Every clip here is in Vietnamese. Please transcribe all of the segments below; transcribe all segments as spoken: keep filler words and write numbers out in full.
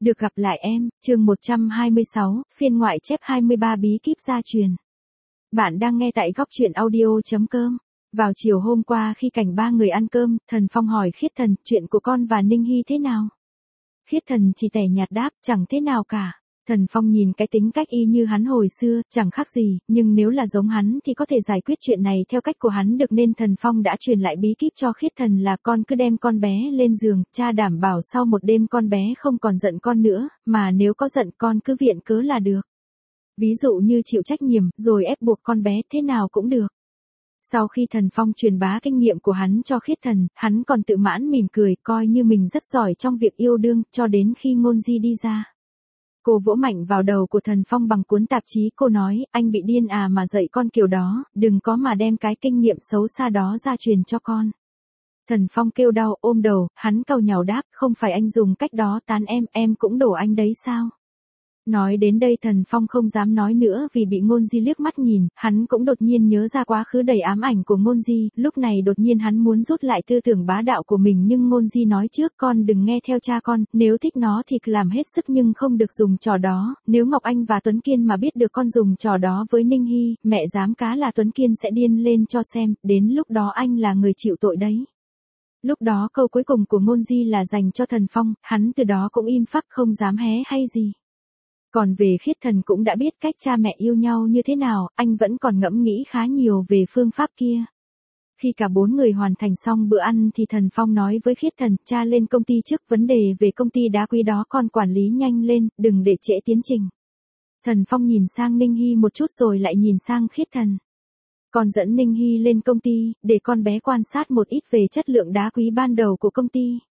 Được gặp lại em, chương một trăm hai mươi sáu, phiên ngoại chép hai mươi ba bí kíp gia truyền. Bạn đang nghe tại góc truyện audio chấm com. Vào chiều hôm qua khi cảnh ba người ăn cơm, Thần Phong hỏi Khiết Thần, chuyện của con và Ninh Hy thế nào? Khiết Thần chỉ tẻ nhạt đáp, chẳng thế nào cả. Thần Phong nhìn cái tính cách y như hắn hồi xưa, chẳng khác gì, nhưng nếu là giống hắn thì có thể giải quyết chuyện này theo cách của hắn được, nên Thần Phong đã truyền lại bí kíp cho Khiết Thần là con cứ đem con bé lên giường, cha đảm bảo sau một đêm con bé không còn giận con nữa, mà nếu có giận con cứ viện cớ là được. Ví dụ như chịu trách nhiệm, rồi ép buộc con bé thế nào cũng được. Sau khi Thần Phong truyền bá kinh nghiệm của hắn cho Khiết Thần, hắn còn tự mãn mỉm cười, coi như mình rất giỏi trong việc yêu đương, cho đến khi Ngôn Di đi ra. Cô vỗ mạnh vào đầu của Thần Phong bằng cuốn tạp chí, cô nói, anh bị điên à mà dạy con kiểu đó, đừng có mà đem cái kinh nghiệm xấu xa đó ra truyền cho con. Thần Phong kêu đau, ôm đầu, hắn càu nhàu đáp, không phải anh dùng cách đó tán em, em cũng đổ anh đấy sao? Nói đến đây Thần Phong không dám nói nữa vì bị Ngôn Di liếc mắt nhìn, hắn cũng đột nhiên nhớ ra quá khứ đầy ám ảnh của Ngôn Di, lúc này đột nhiên hắn muốn rút lại tư tưởng bá đạo của mình, nhưng Ngôn Di nói trước, con đừng nghe theo cha con, nếu thích nó thì làm hết sức nhưng không được dùng trò đó, nếu Ngọc Anh và Tuấn Kiên mà biết được con dùng trò đó với Ninh Hy, mẹ dám cá là Tuấn Kiên sẽ điên lên cho xem, đến lúc đó anh là người chịu tội đấy. Lúc đó câu cuối cùng của Ngôn Di là dành cho Thần Phong, hắn từ đó cũng im phắc không dám hé hay gì. Còn về Khiết Thần cũng đã biết cách cha mẹ yêu nhau như thế nào, anh vẫn còn ngẫm nghĩ khá nhiều về phương pháp kia. Khi cả bốn người hoàn thành xong bữa ăn thì Thần Phong nói với Khiết Thần, cha lên công ty trước, vấn đề về công ty đá quý đó con quản lý nhanh lên, đừng để trễ tiến trình. Thần Phong nhìn sang Ninh Hy một chút rồi lại nhìn sang Khiết Thần. Con dẫn Ninh Hy lên công ty, để con bé quan sát một ít về chất lượng đá quý ban đầu của công ty.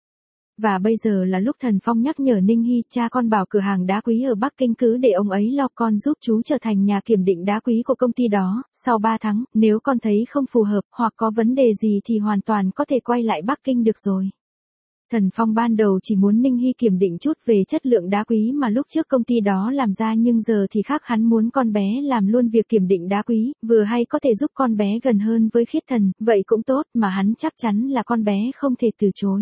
Và bây giờ là lúc Thần Phong nhắc nhở Ninh Hy, cha con bảo cửa hàng đá quý ở Bắc Kinh cứ để ông ấy lo, con giúp chú trở thành nhà kiểm định đá quý của công ty đó, sau ba tháng, nếu con thấy không phù hợp, hoặc có vấn đề gì thì hoàn toàn có thể quay lại Bắc Kinh được rồi. Thần Phong ban đầu chỉ muốn Ninh Hy kiểm định chút về chất lượng đá quý mà lúc trước công ty đó làm ra, nhưng giờ thì khác, hắn muốn con bé làm luôn việc kiểm định đá quý, vừa hay có thể giúp con bé gần hơn với Khiết Thần, vậy cũng tốt, mà hắn chắc chắn là con bé không thể từ chối.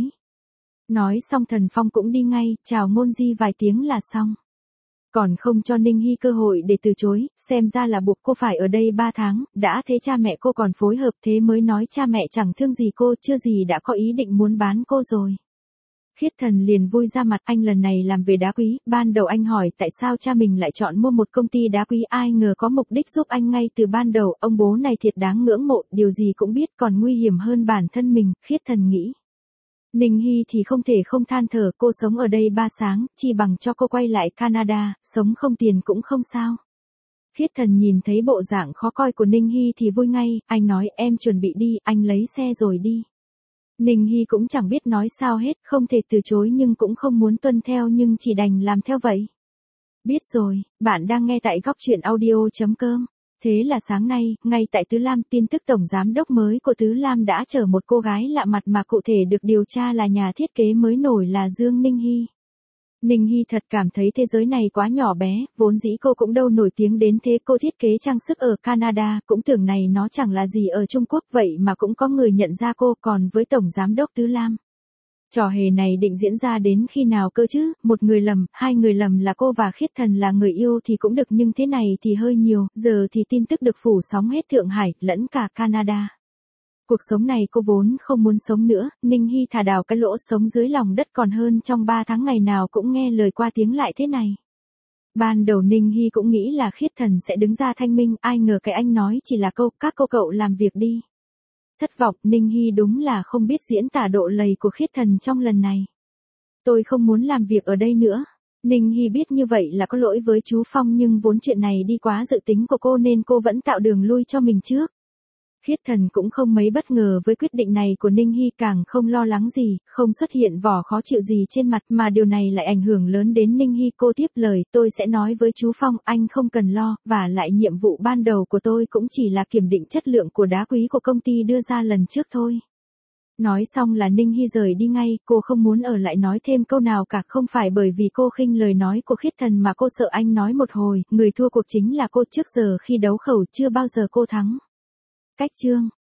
Nói xong Thần Phong cũng đi ngay, chào Ngôn Di vài tiếng là xong. Còn không cho Ninh Hy cơ hội để từ chối, xem ra là buộc cô phải ở đây ba tháng, đã thế cha mẹ cô còn phối hợp, thế mới nói cha mẹ chẳng thương gì cô, chưa gì đã có ý định muốn bán cô rồi. Khiết Thần liền vui ra mặt, anh lần này làm về đá quý, ban đầu anh hỏi tại sao cha mình lại chọn mua một công ty đá quý, ai ngờ có mục đích giúp anh ngay từ ban đầu, ông bố này thiệt đáng ngưỡng mộ, điều gì cũng biết, còn nguy hiểm hơn bản thân mình, Khiết Thần nghĩ. Ninh Hy thì không thể không than thở, cô sống ở đây ba sáng, chi bằng cho cô quay lại Canada, sống không tiền cũng không sao. Khiết Thần nhìn thấy bộ dạng khó coi của Ninh Hy thì vui ngay, anh nói em chuẩn bị đi, anh lấy xe rồi đi. Ninh Hy cũng chẳng biết nói sao hết, không thể từ chối nhưng cũng không muốn tuân theo, nhưng chỉ đành làm theo vậy. Biết rồi, bạn đang nghe tại góc truyện audio chấm com. Thế là sáng nay, ngay tại Tứ Lam, tin tức tổng giám đốc mới của Tứ Lam đã chở một cô gái lạ mặt mà cụ thể được điều tra là nhà thiết kế mới nổi là Dương Ninh Hy. Ninh Hy thật cảm thấy thế giới này quá nhỏ bé, vốn dĩ cô cũng đâu nổi tiếng đến thế, cô thiết kế trang sức ở Canada, cũng tưởng này nó chẳng là gì ở Trung Quốc, vậy mà cũng có người nhận ra cô, còn với tổng giám đốc Tứ Lam. Trò hề này định diễn ra đến khi nào cơ chứ, một người lầm, hai người lầm là cô và Khiết Thần là người yêu thì cũng được, nhưng thế này thì hơi nhiều, giờ thì tin tức được phủ sóng hết Thượng Hải, lẫn cả Canada. Cuộc sống này cô vốn không muốn sống nữa, Ninh Hy thà đào cái lỗ sống dưới lòng đất còn hơn trong ba tháng ngày nào cũng nghe lời qua tiếng lại thế này. Ban đầu Ninh Hy cũng nghĩ là Khiết Thần sẽ đứng ra thanh minh, ai ngờ cái anh nói chỉ là câu, các cô cậu làm việc đi. Thất vọng, Ninh Hy đúng là không biết diễn tả độ lầy của Khiết Thần trong lần này. Tôi không muốn làm việc ở đây nữa. Ninh Hy biết như vậy là có lỗi với chú Phong, nhưng vốn chuyện này đi quá dự tính của cô nên cô vẫn tạo đường lui cho mình trước. Khiết Thần cũng không mấy bất ngờ với quyết định này của Ninh Hy, càng không lo lắng gì, không xuất hiện vỏ khó chịu gì trên mặt, mà điều này lại ảnh hưởng lớn đến Ninh Hy. Cô tiếp lời, tôi sẽ nói với chú Phong, anh không cần lo, và lại nhiệm vụ ban đầu của tôi cũng chỉ là kiểm định chất lượng của đá quý của công ty đưa ra lần trước thôi. Nói xong là Ninh Hy rời đi ngay, cô không muốn ở lại nói thêm câu nào cả, không phải bởi vì cô khinh lời nói của Khiết Thần mà cô sợ anh nói một hồi, người thua cuộc chính là cô, trước giờ khi đấu khẩu chưa bao giờ cô thắng. Cách chương